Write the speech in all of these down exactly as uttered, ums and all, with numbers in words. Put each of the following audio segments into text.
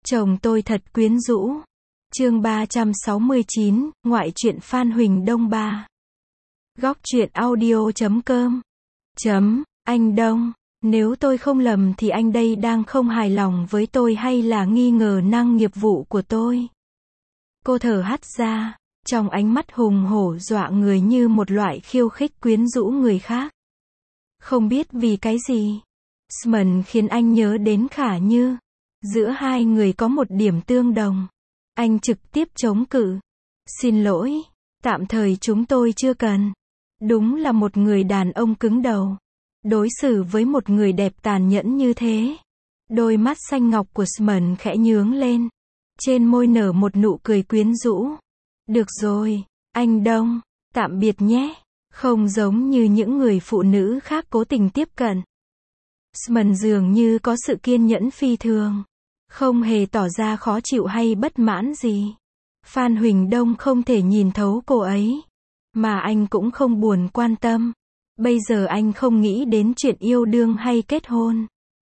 Chồng tôi thật quyến rũ. Chương ba trăm sáu mươi chín, ngoại truyện Phan Huỳnh Đông ba. Góc truyện audio chấm com. Chấm, anh Đông, nếu tôi không lầm thì anh đây đang không hài lòng với tôi hay là nghi ngờ năng nghiệp vụ của tôi? Cô thở hắt ra, trong ánh mắt hùng hổ dọa người như một loại khiêu khích quyến rũ người khác. Không biết vì cái gì, Smần khiến anh nhớ đến Khả Như. Giữa hai người có một điểm tương đồng. Anh trực tiếp chống cự. Xin lỗi, tạm thời chúng tôi chưa cần. Đúng là một người đàn ông cứng đầu. Đối xử với một người đẹp tàn nhẫn như thế. Đôi mắt xanh ngọc của Smần khẽ nhướng lên. Trên môi nở một nụ cười quyến rũ. Được rồi, anh Đông, tạm biệt nhé. Không giống như những người phụ nữ khác cố tình tiếp cận. Smần dường như có sự kiên nhẫn phi thường. Không hề tỏ ra khó chịu hay bất mãn gì. Phan Huỳnh Đông không thể nhìn thấu cô ấy. Mà anh cũng không buồn quan tâm. Bây giờ anh không nghĩ đến chuyện yêu đương hay kết hôn.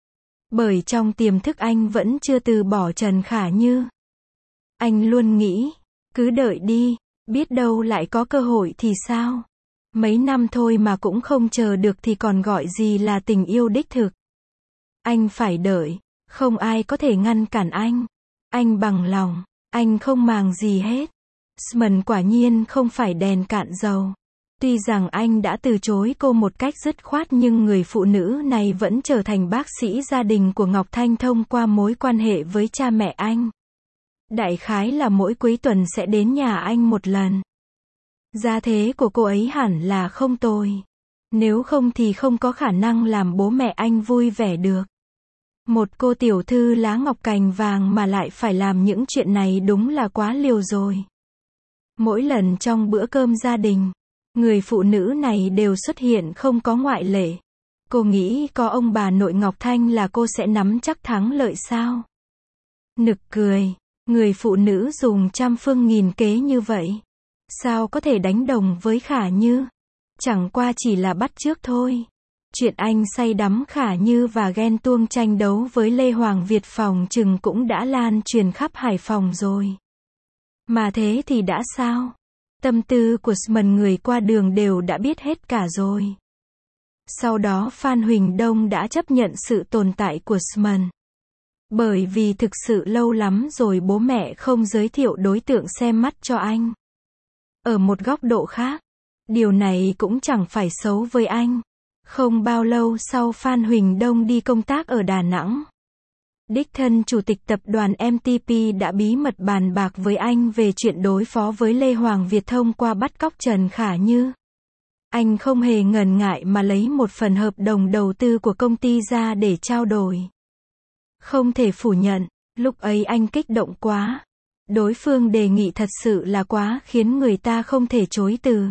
Bởi trong tiềm thức anh vẫn chưa từ bỏ Trần Khả Như. Anh luôn nghĩ, cứ đợi đi, biết đâu lại có cơ hội thì sao? Mấy năm thôi mà cũng không chờ được thì còn gọi gì là tình yêu đích thực. Anh phải đợi. Không ai có thể ngăn cản anh. Anh bằng lòng. Anh không màng gì hết. Smần quả nhiên không phải đèn cạn dầu. Tuy rằng anh đã từ chối cô một cách dứt khoát nhưng người phụ nữ này vẫn trở thành bác sĩ gia đình của Ngọc Thanh thông qua mối quan hệ với cha mẹ anh. Đại khái là mỗi cuối tuần sẽ đến nhà anh một lần. Gia thế của cô ấy hẳn là không tồi. Nếu không thì không có khả năng làm bố mẹ anh vui vẻ được. Một cô tiểu thư lá ngọc cành vàng mà lại phải làm những chuyện này đúng là quá liều rồi. Mỗi lần trong bữa cơm gia đình, người phụ nữ này đều xuất hiện không có ngoại lệ. Cô nghĩ có ông bà nội Ngọc Thanh là cô sẽ nắm chắc thắng lợi sao? Nực cười, người phụ nữ dùng trăm phương nghìn kế như vậy. Sao có thể đánh đồng với Khả Như? Chẳng qua chỉ là bắt chước thôi. Chuyện anh say đắm Khả Như và ghen tuông tranh đấu với Lê Hoàng Việt phòng chừng cũng đã lan truyền khắp Hải Phòng rồi. Mà thế thì đã sao? Tâm tư của Smần người qua đường đều đã biết hết cả rồi. Sau đó Phan Huỳnh Đông đã chấp nhận sự tồn tại của Smần. Bởi vì thực sự lâu lắm rồi bố mẹ không giới thiệu đối tượng xem mắt cho anh. Ở một góc độ khác, điều này cũng chẳng phải xấu với anh. Không bao lâu sau Phan Huỳnh Đông đi công tác ở Đà Nẵng. Đích thân chủ tịch tập đoàn em tê pê đã bí mật bàn bạc với anh về chuyện đối phó với Lê Hoàng Việt thông qua bắt cóc Trần Khả Như. Anh không hề ngần ngại mà lấy một phần hợp đồng đầu tư của công ty ra để trao đổi. Không thể phủ nhận, lúc ấy anh kích động quá. Đối phương đề nghị thật sự là quá khiến người ta không thể chối từ.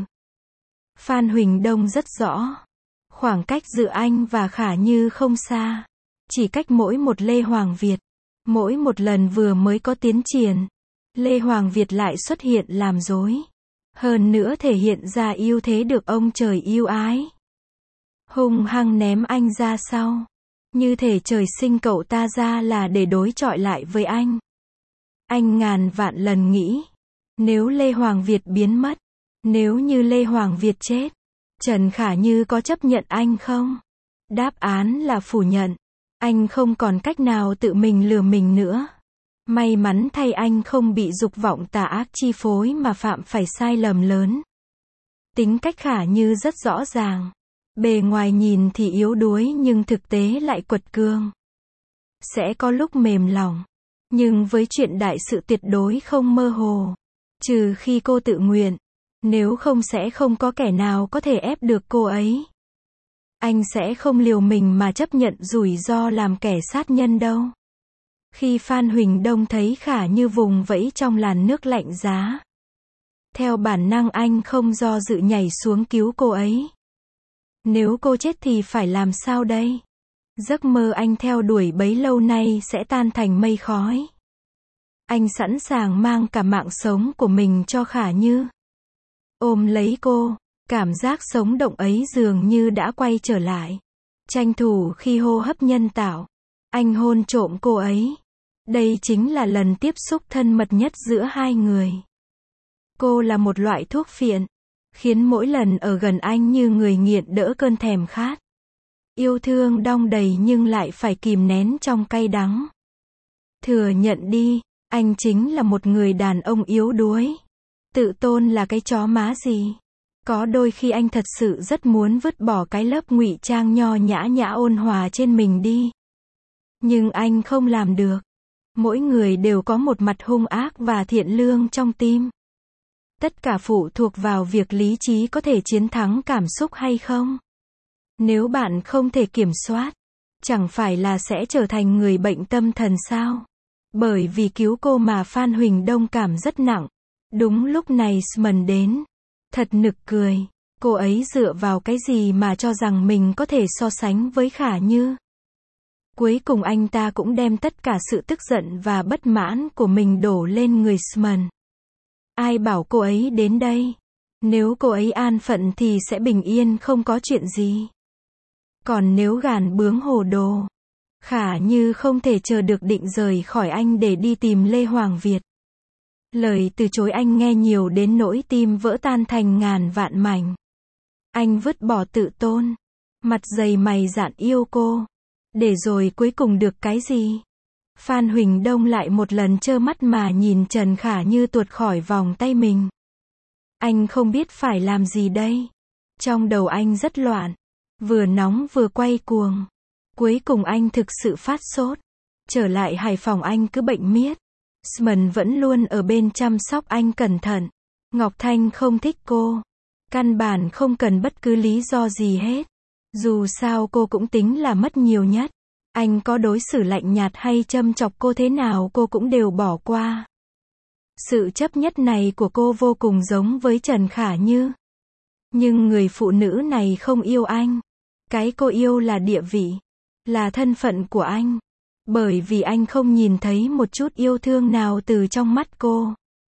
Phan Huỳnh Đông rất rõ. Khoảng cách giữa anh và Khả Như không xa. Chỉ cách mỗi một Lê Hoàng Việt. Mỗi một lần vừa mới có tiến triển, Lê Hoàng Việt lại xuất hiện làm dối. Hơn nữa thể hiện ra ưu thế được ông trời yêu ái. Hung hăng ném anh ra sau. Như thể trời sinh cậu ta ra là để đối chọi lại với anh. Anh ngàn vạn lần nghĩ. Nếu Lê Hoàng Việt biến mất. Nếu như Lê Hoàng Việt chết. Trần Khả Như có chấp nhận anh không? Đáp án là phủ nhận. Anh không còn cách nào tự mình lừa mình nữa. May mắn thay anh không bị dục vọng tà ác chi phối mà phạm phải sai lầm lớn. Tính cách Khả Như rất rõ ràng. Bề ngoài nhìn thì yếu đuối nhưng thực tế lại quật cường. Sẽ có lúc mềm lòng. Nhưng với chuyện đại sự tuyệt đối không mơ hồ. Trừ khi cô tự nguyện. Nếu không sẽ không có kẻ nào có thể ép được cô ấy. Anh sẽ không liều mình mà chấp nhận rủi ro làm kẻ sát nhân đâu. Khi Phan Huỳnh Đông thấy Khả Như vùng vẫy trong làn nước lạnh giá. Theo bản năng anh không do dự nhảy xuống cứu cô ấy. Nếu cô chết thì phải làm sao đây? Giấc mơ anh theo đuổi bấy lâu nay sẽ tan thành mây khói. Anh sẵn sàng mang cả mạng sống của mình cho Khả Như. Ôm lấy cô, cảm giác sống động ấy dường như đã quay trở lại. Tranh thủ khi hô hấp nhân tạo, anh hôn trộm cô ấy. Đây chính là lần tiếp xúc thân mật nhất giữa hai người. Cô là một loại thuốc phiện, khiến mỗi lần ở gần anh như người nghiện đỡ cơn thèm khát. Yêu thương đong đầy nhưng lại phải kìm nén trong cay đắng. Thừa nhận đi, anh chính là một người đàn ông yếu đuối. Tự tôn là cái chó má gì. Có đôi khi anh thật sự rất muốn vứt bỏ cái lớp ngụy trang nho nhã nhã ôn hòa trên mình đi. Nhưng anh không làm được. Mỗi người đều có một mặt hung ác và thiện lương trong tim. Tất cả phụ thuộc vào việc lý trí có thể chiến thắng cảm xúc hay không. Nếu bạn không thể kiểm soát, chẳng phải là sẽ trở thành người bệnh tâm thần sao? Bởi vì cứu cô mà Phan Huỳnh Đông cảm rất nặng. Đúng lúc này Smần đến. Thật nực cười. Cô ấy dựa vào cái gì mà cho rằng mình có thể so sánh với Khả Như? Cuối cùng anh ta cũng đem tất cả sự tức giận và bất mãn của mình đổ lên người Smần. Ai bảo cô ấy đến đây? Nếu cô ấy an phận thì sẽ bình yên không có chuyện gì. Còn nếu gàn bướng hồ đồ, Khả Như không thể chờ được định rời khỏi anh để đi tìm Lê Hoàng Việt. Lời từ chối anh nghe nhiều đến nỗi tim vỡ tan thành ngàn vạn mảnh. Anh vứt bỏ tự tôn, mặt dày mày dạn yêu cô. Để rồi cuối cùng được cái gì? Phan Huỳnh Đông lại một lần trơ mắt mà nhìn Trần Khả Như tuột khỏi vòng tay mình. Anh không biết phải làm gì đây. Trong đầu anh rất loạn, vừa nóng vừa quay cuồng. Cuối cùng anh thực sự phát sốt. Trở lại Hải Phòng anh cứ bệnh miết. Smần vẫn luôn ở bên chăm sóc anh cẩn thận. Ngọc Thanh không thích cô. Căn bản không cần bất cứ lý do gì hết. Dù sao cô cũng tính là mất nhiều nhất. Anh có đối xử lạnh nhạt hay châm chọc cô thế nào cô cũng đều bỏ qua. Sự chấp nhất này của cô vô cùng giống với Trần Khả Như. Nhưng người phụ nữ này không yêu anh. Cái cô yêu là địa vị, là thân phận của anh. Bởi vì anh không nhìn thấy một chút yêu thương nào từ trong mắt cô.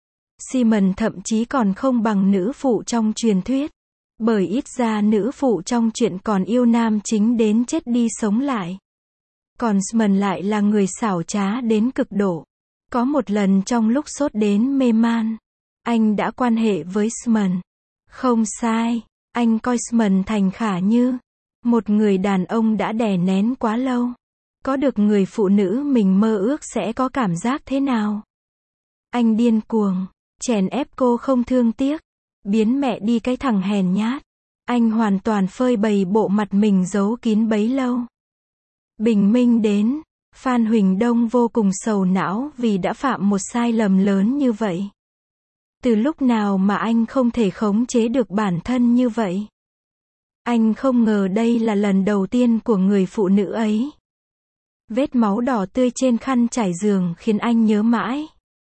Simon thậm chí còn không bằng nữ phụ trong truyền thuyết. Bởi ít ra nữ phụ trong chuyện còn yêu nam chính đến chết đi sống lại. Còn Simon lại là người xảo trá đến cực độ. Có một lần trong lúc sốt đến mê man, anh đã quan hệ với Simon. Không sai, anh coi Simon thành Khả Như. Một người đàn ông đã đè nén quá lâu. Có được người phụ nữ mình mơ ước sẽ có cảm giác thế nào? Anh điên cuồng, chèn ép cô không thương tiếc. Biến mẹ đi cái thằng hèn nhát. Anh hoàn toàn phơi bày bộ mặt mình giấu kín bấy lâu. Bình minh đến, Phan Huỳnh Đông vô cùng sầu não vì đã phạm một sai lầm lớn như vậy. Từ lúc nào mà anh không thể khống chế được bản thân như vậy? Anh không ngờ đây là lần đầu tiên của người phụ nữ ấy. Vết máu đỏ tươi trên khăn trải giường khiến anh nhớ mãi.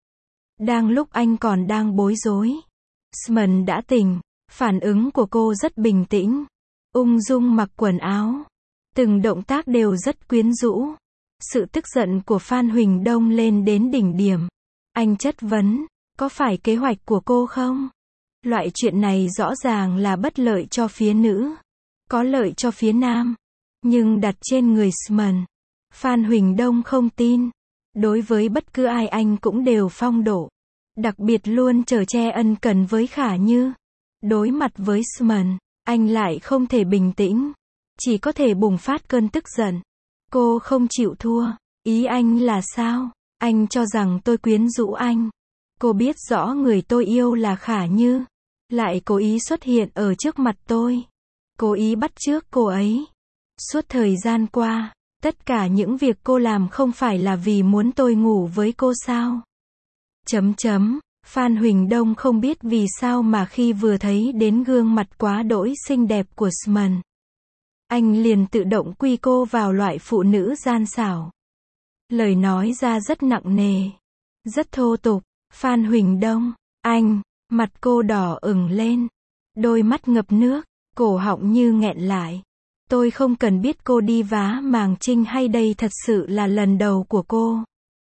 Đang lúc anh còn đang bối rối, Smần đã tỉnh. Phản ứng của cô rất bình tĩnh, ung dung mặc quần áo. Từng động tác đều rất quyến rũ. Sự tức giận của Phan Huỳnh Đông lên đến đỉnh điểm. Anh chất vấn, có phải kế hoạch của cô không? Loại chuyện này rõ ràng là bất lợi cho phía nữ, có lợi cho phía nam. Nhưng đặt trên người Smần, Phan Huỳnh Đông không tin. Đối với bất cứ ai anh cũng đều phong độ. Đặc biệt luôn chở che ân cần với Khả Như. Đối mặt với Smần, anh lại không thể bình tĩnh. Chỉ có thể bùng phát cơn tức giận. Cô không chịu thua. Ý anh là sao? Anh cho rằng tôi quyến rũ anh. Cô biết rõ người tôi yêu là Khả Như. Lại cố ý xuất hiện ở trước mặt tôi. Cố ý bắt chước cô ấy. Suốt thời gian qua, tất cả những việc cô làm không phải là vì muốn tôi ngủ với cô sao? Chấm chấm. Phan Huỳnh Đông không biết vì sao mà khi vừa thấy đến gương mặt quá đỗi xinh đẹp của Smần, anh liền tự động quy cô vào loại phụ nữ gian xảo. Lời nói ra rất nặng nề, rất thô tục. Phan Huỳnh Đông, anh, mặt cô đỏ ửng lên, đôi mắt ngập nước, cổ họng như nghẹn lại. Tôi không cần biết cô đi vá màng trinh hay đây thật sự là lần đầu của cô.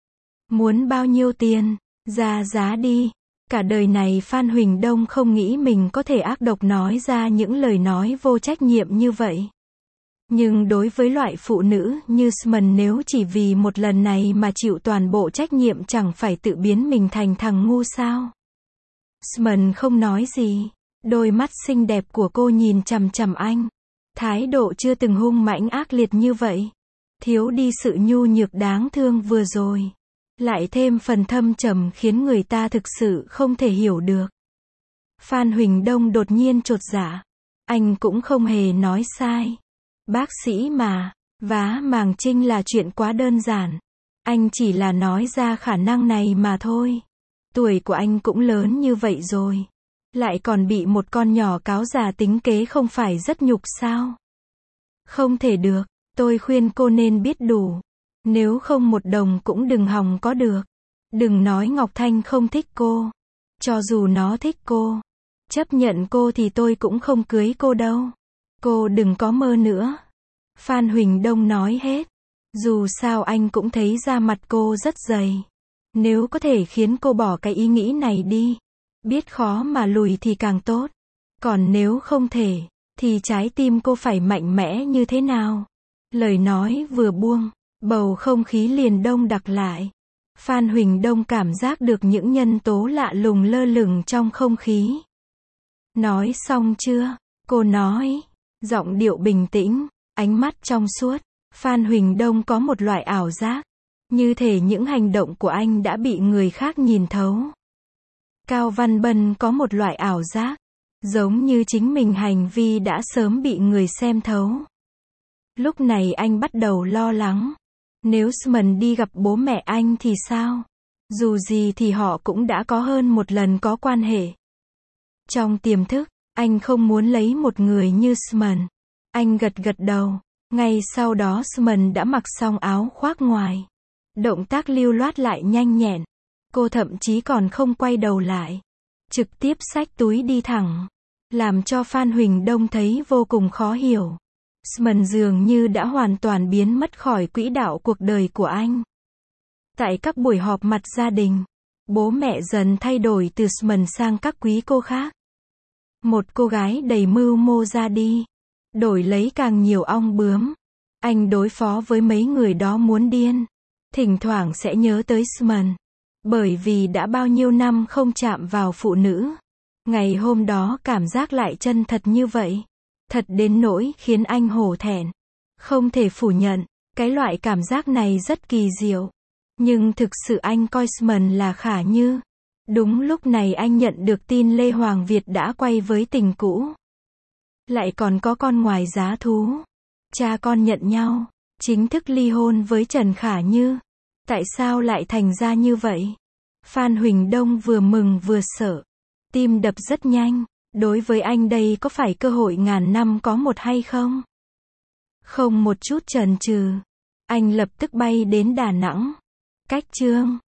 Muốn bao nhiêu tiền? Ra giá đi. Cả đời này Phan Huỳnh Đông không nghĩ mình có thể ác độc nói ra những lời nói vô trách nhiệm như vậy. Nhưng đối với loại phụ nữ như Smần, nếu chỉ vì một lần này mà chịu toàn bộ trách nhiệm, chẳng phải tự biến mình thành thằng ngu sao? Smần không nói gì. Đôi mắt xinh đẹp của cô nhìn chằm chằm anh. Thái độ chưa từng hung mãnh ác liệt như vậy. Thiếu đi sự nhu nhược đáng thương vừa rồi. Lại thêm phần thâm trầm khiến người ta thực sự không thể hiểu được. Phan Huỳnh Đông đột nhiên chột dạ. Anh cũng không hề nói sai. Bác sĩ mà, vá màng trinh là chuyện quá đơn giản. Anh chỉ là nói ra khả năng này mà thôi. Tuổi của anh cũng lớn như vậy rồi. Lại còn bị một con nhỏ cáo già tính kế, không phải rất nhục sao? Không thể được, tôi khuyên cô nên biết đủ. Nếu không một đồng cũng đừng hòng có được. Đừng nói Ngọc Thanh không thích cô. Cho dù nó thích cô, chấp nhận cô thì tôi cũng không cưới cô đâu. Cô đừng có mơ nữa. Phan Huỳnh Đông nói hết. Dù sao anh cũng thấy da mặt cô rất dày. Nếu có thể khiến cô bỏ cái ý nghĩ này đi, biết khó mà lùi thì càng tốt. Còn nếu không thể, thì trái tim cô phải mạnh mẽ như thế nào? Lời nói vừa buông, bầu không khí liền đông đặc lại. Phan Huỳnh Đông cảm giác được những nhân tố lạ lùng lơ lửng trong không khí. Nói xong chưa? Cô nói. Giọng điệu bình tĩnh, ánh mắt trong suốt. Phan Huỳnh Đông có một loại ảo giác. Như thể những hành động của anh đã bị người khác nhìn thấu. Cao Văn Bân có một loại ảo giác. Giống như chính mình hành vi đã sớm bị người xem thấu. Lúc này anh bắt đầu lo lắng. Nếu Smần đi gặp bố mẹ anh thì sao? Dù gì thì họ cũng đã có hơn một lần có quan hệ. Trong tiềm thức, anh không muốn lấy một người như Smần. Anh gật gật đầu. Ngay sau đó Smần đã mặc xong áo khoác ngoài. Động tác lưu loát lại nhanh nhẹn. Cô thậm chí còn không quay đầu lại. Trực tiếp xách túi đi thẳng. Làm cho Phan Huỳnh Đông thấy vô cùng khó hiểu. Smần dường như đã hoàn toàn biến mất khỏi quỹ đạo cuộc đời của anh. Tại các buổi họp mặt gia đình, bố mẹ dần thay đổi từ Smần sang các quý cô khác. Một cô gái đầy mưu mô ra đi, đổi lấy càng nhiều ong bướm. Anh đối phó với mấy người đó muốn điên. Thỉnh thoảng sẽ nhớ tới Smần. Bởi vì đã bao nhiêu năm không chạm vào phụ nữ. Ngày hôm đó cảm giác lại chân thật như vậy. Thật đến nỗi khiến anh hổ thẹn. Không thể phủ nhận, cái loại cảm giác này rất kỳ diệu. Nhưng thực sự anh coi Smần là Khả Như. Đúng lúc này anh nhận được tin Lê Hoàng Việt đã quay với tình cũ. Lại còn có con ngoài giá thú. Cha con nhận nhau, chính thức ly hôn với Trần Khả Như. Tại sao lại thành ra như vậy? Phan Huỳnh Đông vừa mừng vừa sợ. Tim đập rất nhanh. Đối với anh đây có phải cơ hội ngàn năm có một hay không? Không một chút chần chừ. Anh lập tức bay đến Đà Nẵng. Cách Chương